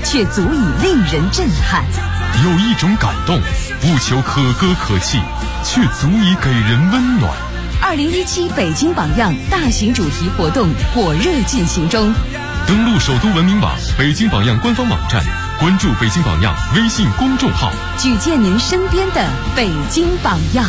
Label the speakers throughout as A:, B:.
A: 却足以令人震撼。
B: 有一种感动，不求可歌可泣，却足以给人温暖。
A: 2017北京榜样大型主题活动火热进行中。
B: 登录首都文明网、北京榜样官方网站，关注北京榜样微信公众号，
A: 举荐您身边的北京榜样。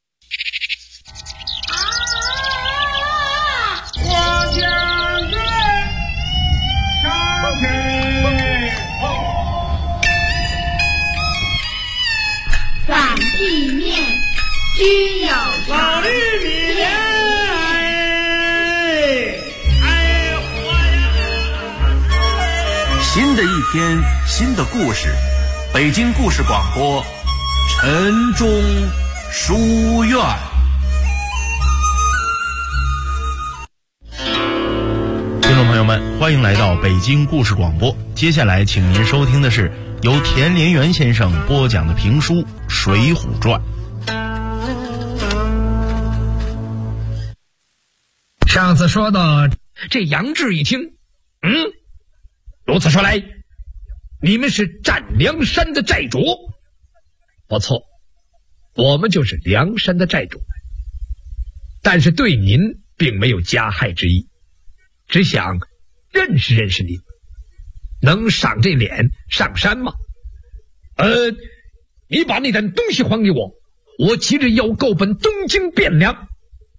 C: 反地面均有
D: 老绿米莲，
E: 新的一天，新的故事，北京故事广播，晨钟书院。
F: 听众朋友们，欢迎来到北京故事广播。接下来，请您收听的是由田连元先生播讲的评书《水浒传》。
G: 上次说到，这杨志一听，如此说来，你们是占梁山的寨主？不错，我们就是梁山的寨主，但是对您并没有加害之意，只想认识认识您，能赏这脸上山吗？你把那点东西还给我，我急着要购奔东京汴梁。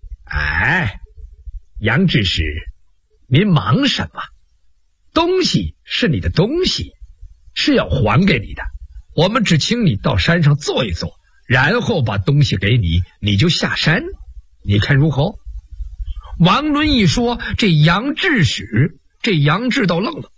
G: 杨志士，您忙什么？东西是你的东西，是要还给你的。我们只请你到山上坐一坐，然后把东西给你，你就下山，你看如何？王伦一说，这杨志使，这杨志倒愣了。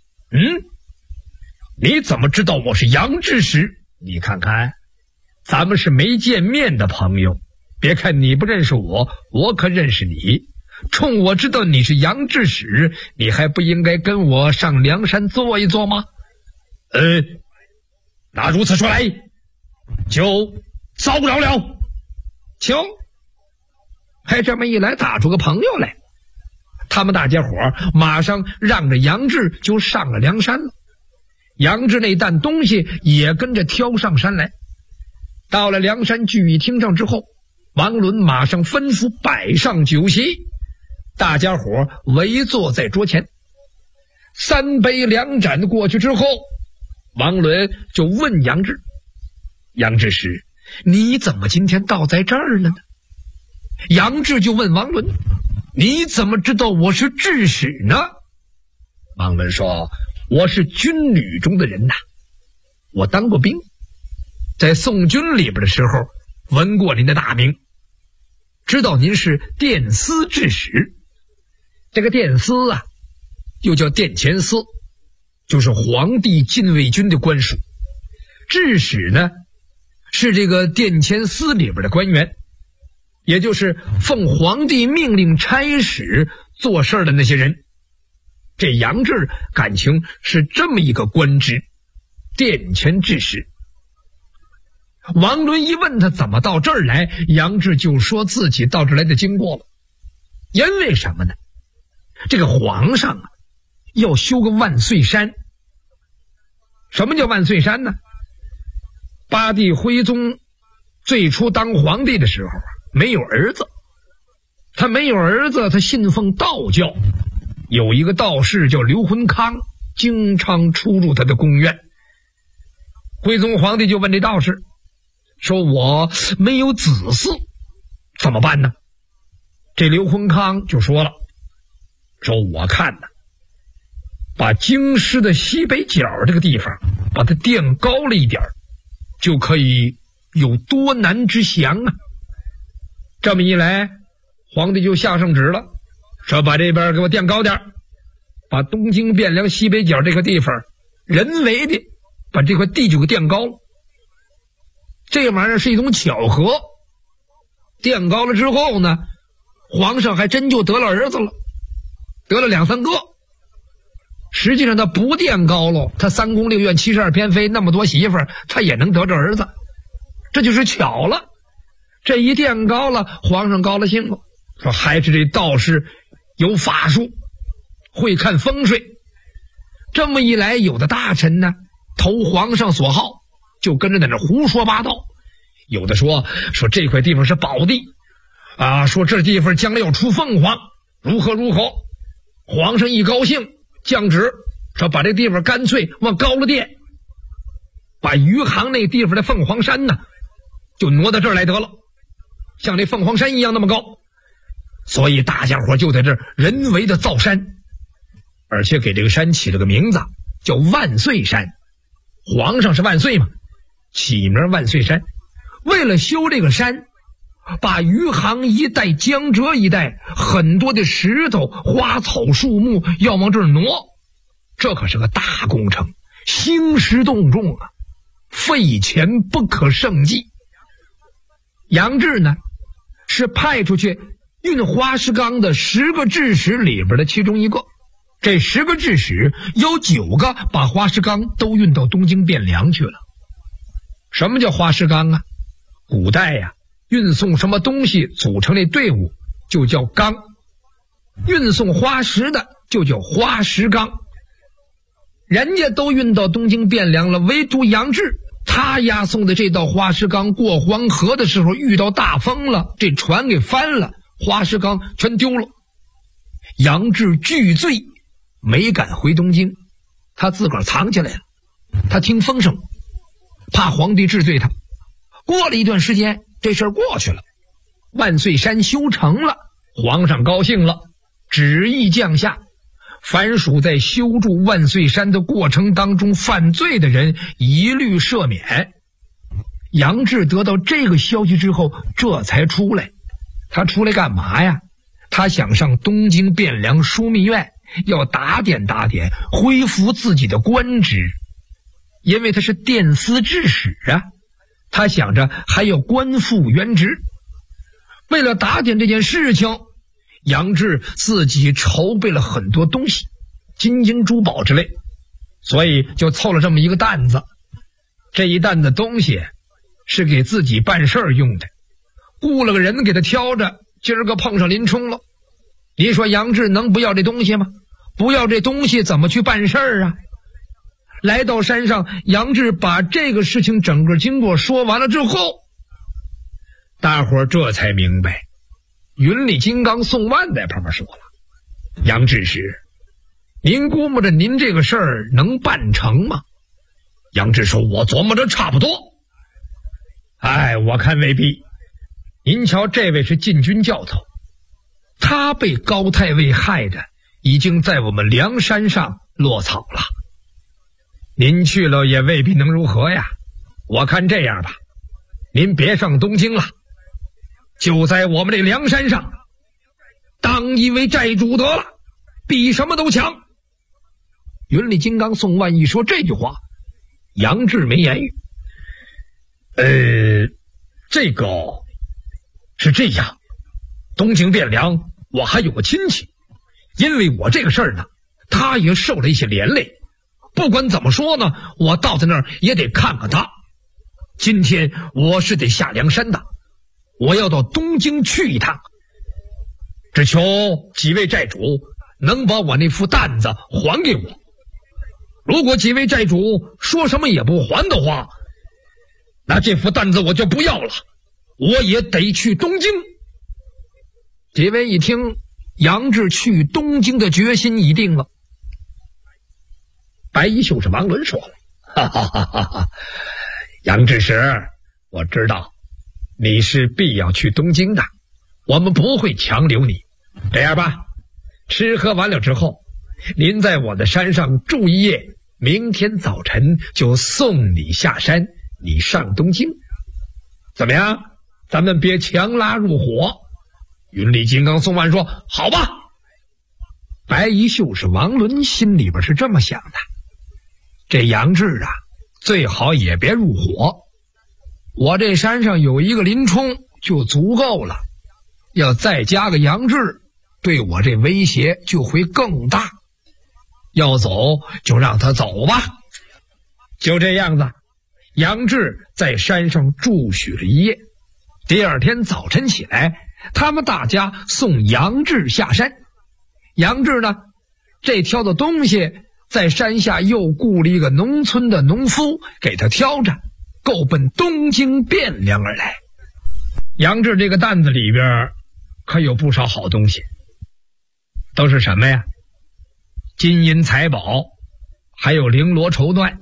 G: 你怎么知道我是杨志使？你看看，咱们是没见面的朋友，别看你不认识我，我可认识你。冲我知道你是杨志使，你还不应该跟我上梁山坐一坐吗？那如此说来，就糟扰了。瞧，还这么一来，打出个朋友来。他们大家伙马上让着杨志就上了梁山了。杨志那担东西也跟着挑上山来。到了梁山聚义厅上之后，王伦马上吩咐摆上酒席，大家伙围坐在桌前。3杯2盏过去之后，王伦就问杨志：“杨志使，你怎么今天到在这儿了呢？”杨志就问王伦：“你怎么知道我是志使呢？”王伦说：“我是军旅中的人呐，我当过兵，在宋军里边的时候闻过您的大名，知道您是殿司志使。这个殿司啊，又叫殿前司，就是皇帝禁卫军的官属。志使呢，是这个殿前司里边的官员，也就是奉皇帝命令差使做事的那些人。这杨志感情是这么一个官职，殿前志使。王伦一问他怎么到这儿来，杨志就说自己到这儿来的经过了。因为什么呢？这个皇上啊，要修个万岁山。什么叫万岁山呢？八帝徽宗最初当皇帝的时候没有儿子，他没有儿子，他信奉道教，有一个道士叫刘婚康，经常出入他的宫院。徽宗皇帝就问这道士说：“我没有子嗣，怎么办呢？”这刘婚康就说了，说我看呢，把京师的西北角这个地方把它垫高了一点，就可以有多难之降啊。这么一来，皇帝就下圣旨了，说把这边给我垫高点，把东京汴梁西北角这个地方人为的把这块地就给垫高了。这玩意儿是一种巧合，垫高了之后呢，皇上还真就得了儿子了，得了2、3个。实际上他不垫高了，他3宫6院72偏妃那么多媳妇儿，他也能得着儿子，这就是巧了。这一垫高了，皇上高了兴了，说还是这道士有法术，会看风水。这么一来，有的大臣呢投皇上所好，就跟着在那胡说八道。有的说这块地方是宝地啊，说这地方将来要出凤凰，如何如何。皇上一高兴，降旨说把这地方干脆往高了垫，把余杭那地方的凤凰山呢就挪到这儿来得了，像这凤凰山一样那么高。所以大家伙就在这儿人为的造山，而且给这个山起了个名字叫万岁山。皇上是万岁嘛，起名万岁山。为了修这个山，把余杭一带、江浙一带很多的石头、花草、树木要往这儿挪，这可是个大工程，兴师动众啊，费钱不可胜计。杨志呢是派出去运花石纲的10个制使里边的其中一个，这10个制使有9个把花石纲都运到东京汴梁去了。什么叫花石纲啊？古代呀，运送什么东西组成的队伍就叫纲，运送花石的就叫花石纲。人家都运到东京汴梁了，唯独杨志他押送的这道花石纲过黄河的时候遇到大风了，这船给翻了，花石纲全丢了。杨志巨醉，没敢回东京，他自个儿藏起来了。他听风声，怕皇帝治罪他。过了一段时间，这事儿过去了，万岁山修成了，皇上高兴了，旨意降下，凡属在修筑万岁山的过程当中犯罪的人一律赦免。杨志得到这个消息之后，这才出来。他出来干嘛呀？他想上东京汴梁枢密院，要打点打点，恢复自己的官职，因为他是殿司制使啊。他想着还要官复原职。为了打点这件事情，杨志自己筹备了很多东西，金银珠宝之类，所以就凑了这么一个担子。这一担子东西是给自己办事儿用的，雇了个人给他挑着，今儿个碰上林冲了。你说杨志能不要这东西吗？不要这东西怎么去办事儿啊？来到山上，杨志把这个事情整个经过说完了之后，大伙儿这才明白。云里金刚宋万在旁边说了：“杨志师，您估摸着您这个事儿能办成吗？”杨志说：“我琢磨着差不多。”我看未必。您瞧，这位是禁军教头，他被高太尉害的已经在我们梁山上落草了。您去了也未必能如何呀。我看这样吧，您别上东京了，就在我们这梁山上当一位寨主得了，比什么都强。云里金刚宋万一说这句话，杨志没言语。这个是这样，东京汴梁我还有个亲戚，因为我这个事儿呢，他也受了一些连累。不管怎么说呢，我到他那儿也得看看他。今天我是得下梁山的，我要到东京去一趟，只求几位寨主能把我那副担子还给我。如果几位寨主说什么也不还的话，那这副担子我就不要了，我也得去东京。几位一听杨志去东京的决心已定了。白衣秀士王伦说了：“哈哈哈哈哈，杨志师，我知道你是必要去东京的，我们不会强留你。这样吧，吃喝完了之后，您在我的山上住一夜，明天早晨就送你下山，你上东京，怎么样？咱们别强拉入伙。”云里金刚宋万说：“好吧。”白衣秀士王伦心里边是这么想的。这杨志啊，最好也别入伙。我这山上有一个林冲就足够了，要再加个杨志，对我这威胁就会更大。要走就让他走吧。就这样子，杨志在山上住许了一夜。第二天早晨起来，他们大家送杨志下山。杨志呢，这挑的东西在山下又雇了一个农村的农夫给他挑着，够奔东京汴梁而来。杨志这个担子里边可有不少好东西，都是什么呀？金银财宝，还有绫罗绸缎。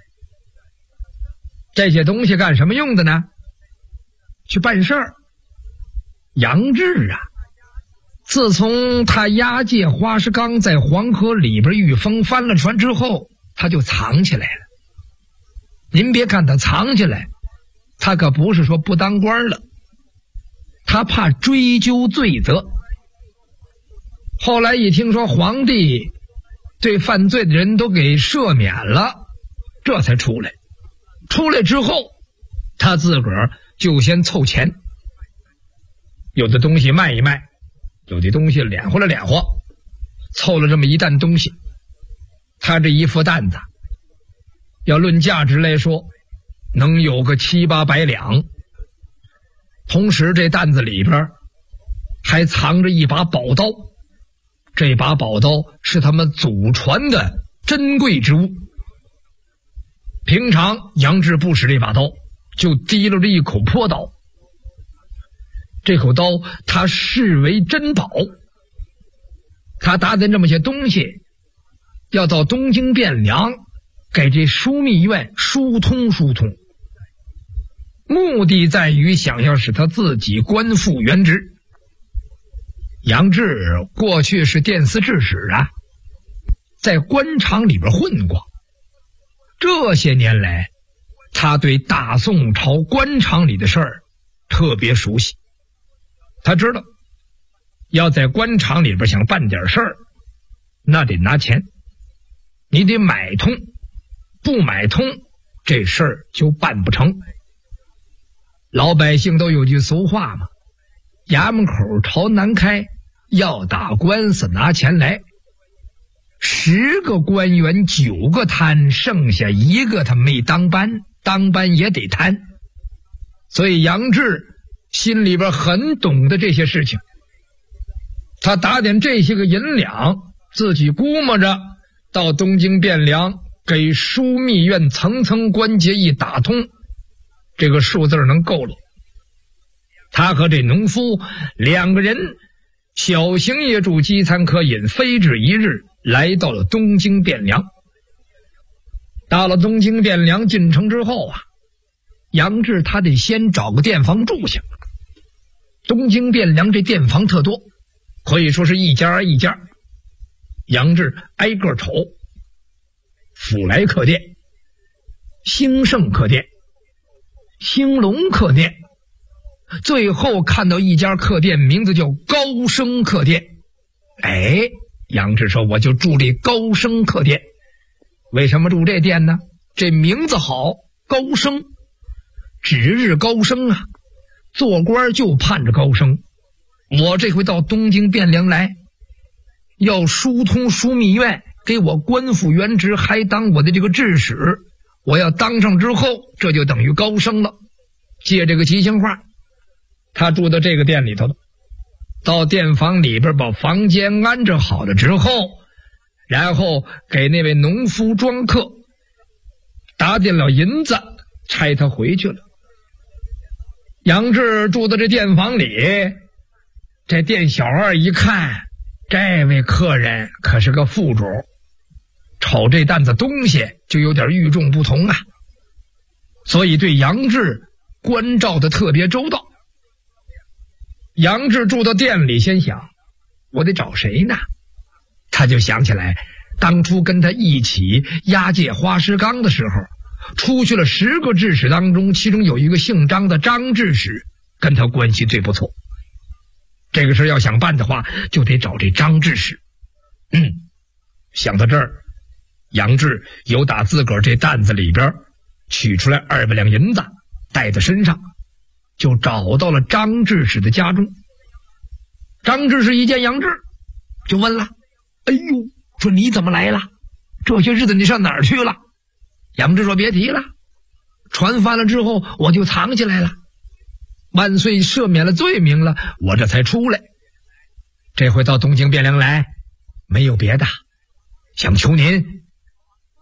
G: 这些东西干什么用的呢？去办事儿。杨志啊，自从他押解花石纲在黄河里边遇风翻了船之后，他就藏起来了。您别看他藏起来，他可不是说不当官了，他怕追究罪责。后来一听说皇帝对犯罪的人都给赦免了，这才出来。出来之后，他自个儿就先凑钱，有的东西卖一卖，有的东西敛和了敛和，凑了这么一担东西。他这一副担子要论价值来说能有个700-800两，同时这担子里边还藏着一把宝刀，这把宝刀是他们祖传的珍贵之物。平常杨志不使这把刀，就提溜着一口破刀，这口刀他视为珍宝。他打点这么些东西，要到东京汴梁给这枢密院疏通疏通，目的在于想要使他自己官复原职。杨志过去是殿司制使啊，在官场里边混过，这些年来他对大宋朝官场里的事儿特别熟悉。他知道要在官场里边想办点事儿，那得拿钱，你得买通，不买通这事儿就办不成。老百姓都有句俗话嘛，衙门口朝南开，要打官司拿钱来。10个官员9个贪，剩下1个他没当班，当班也得贪。所以杨志心里边很懂得这些事情，他打点这些个银两，自己估摸着到东京汴梁给枢密院层层关节一打通，这个数字能够了。他和这农夫2个人小行也住饥餐可饮，非止一日来到了东京汴梁。到了东京汴梁进城之后啊，杨志他得先找个店房住下。东京汴梁这店房特多，可以说是一家一家。杨志挨个瞅，福来客店、兴盛客店、兴隆客店，最后看到一家客店，名字叫高升客店。杨志说我就住这高升客店。为什么住这店呢？这名字好，高升，指日高升啊，做官就盼着高升。我这回到东京汴梁来，要疏通枢密院，给我官复原职，还当我的这个制使。我要当上之后，这就等于高升了。借这个吉祥话，他住到这个店里头了。到店房里边把房间安置好了之后，然后给那位农夫庄客打点了银子，差他回去了。杨志住到这店房里，这店小二一看，这位客人可是个富主，瞅这担子东西就有点与众不同啊，所以对杨志关照的特别周到。杨志住到店里，先想我得找谁呢？他就想起来当初跟他一起押解花石纲的时候，出去了10个制使当中，其中有一个姓张的张制使，跟他关系最不错。这个事要想办的话，就得找这张制使。想到这儿，杨志由打自个儿这担子里边取出来200两银子，带在身上，就找到了张制使的家中。张制使一见杨志，就问了：哎呦，说你怎么来了？这些日子你上哪儿去了？杨志说：别提了，船翻了之后我就藏起来了，万岁赦免了罪名了，我这才出来。这回到东京汴梁来，没有别的，想求您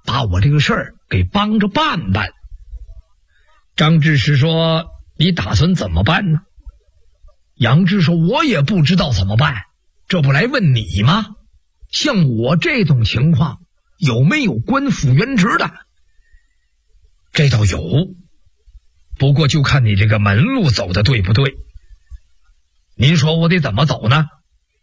G: 把我这个事儿给帮着办办。张志士说：“你打算怎么办呢？”杨志说：“我也不知道怎么办，这不来问你吗？像我这种情况，有没有官复原职的？”这倒有，不过就看你这个门路走的对不对。您说我得怎么走呢？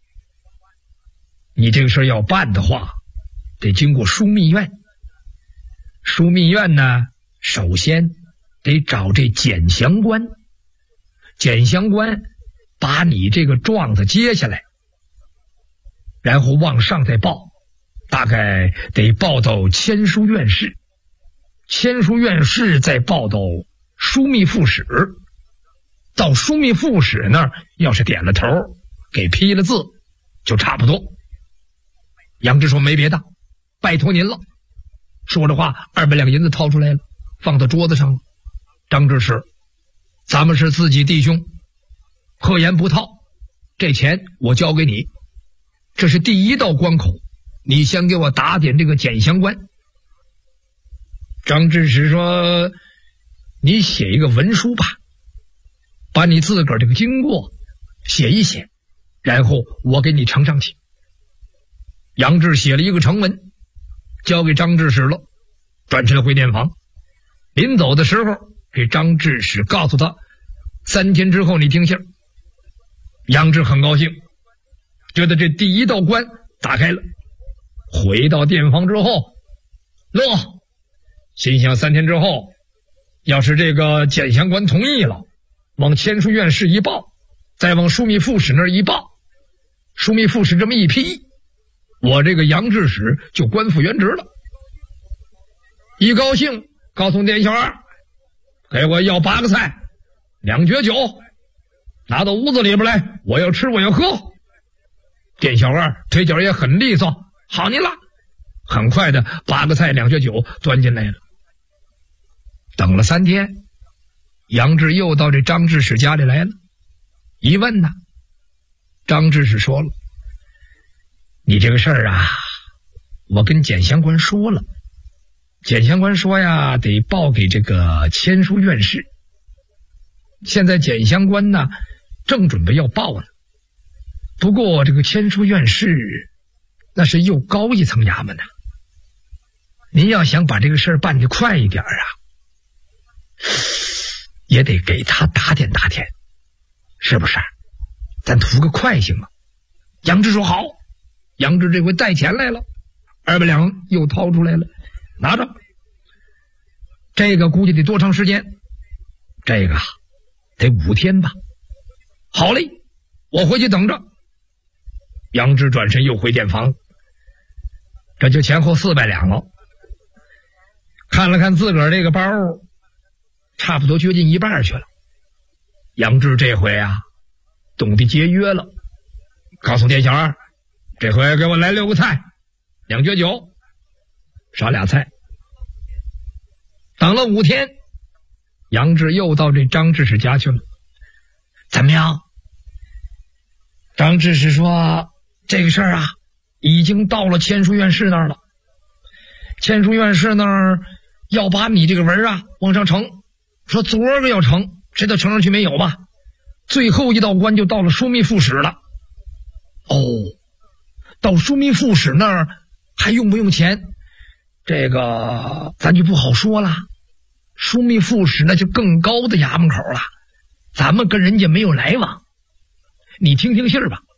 G: 你这个事要办的话，得经过枢密院。枢密院呢，首先得找这检详官，检详官把你这个状子接下来，然后往上再报，大概得报到签书院士，签书院士再报到枢密副使，到枢密副使那儿要是点了头，给批了字，就差不多。杨志说：“没别的，拜托您了。”说着话，200两银子掏出来了，放到桌子上了。张志士，咱们是自己弟兄，厚颜不套，这钱我交给你，这是第一道关口，你先给我打点这个检详官。张志士说：“你写一个文书吧，把你自个儿这个经过写一写，然后我给你呈上去。”杨志写了一个呈文，交给张志士了，转身回电房。临走的时候，给张志士告诉他，3天之后你听信。杨志很高兴，觉得这第一道关打开了。回到电房之后，乐，心想3天之后，要是这个检详官同意了，往签书院士一报，再往枢密副使那儿一报，枢密副使这么一批，我这个杨志使就官复原职了。一高兴，告诉店小二，给我要8个菜，2爵酒，拿到屋子里边来，我要吃，我要喝。店小二腿脚也很利索，好你了，很快的8个菜2爵酒端进来了。等了3天，杨志又到这张志使家里来了。一问呢，张志使说了：“你这个事儿啊，我跟检详官说了，检详官说呀，得报给这个签书院士。现在检详官呢，正准备要报呢。不过这个签书院士，那是又高一层衙门呐。您要想把这个事儿办得快一点啊，也得给他打点打点，是不是？咱图个快行吗？”杨志说：“好。”杨志这回带钱来了，200两又掏出来了，拿着。这个估计得多长时间？这个得5天吧。好嘞，我回去等着。杨志转身又回店房，这就前后400两了。看了看自个儿这个包，差不多接近一半去了。杨志这回啊，懂得节约了，告诉店小二，这回给我来6个菜，2爵酒，少俩菜。等了5天，杨志又到这张志使家去了。怎么样？张志使说：“这个事儿啊，已经到了签书院士那儿了。签书院士那儿要把你这个文啊往上呈，说昨儿个要呈，谁都呈上去没有吧？最后一道关就到了枢密副使了。哦，到枢密副使那儿还用不用钱？这个咱就不好说了。枢密副使那就更高的衙门口了，咱们跟人家没有来往。你听听信儿吧，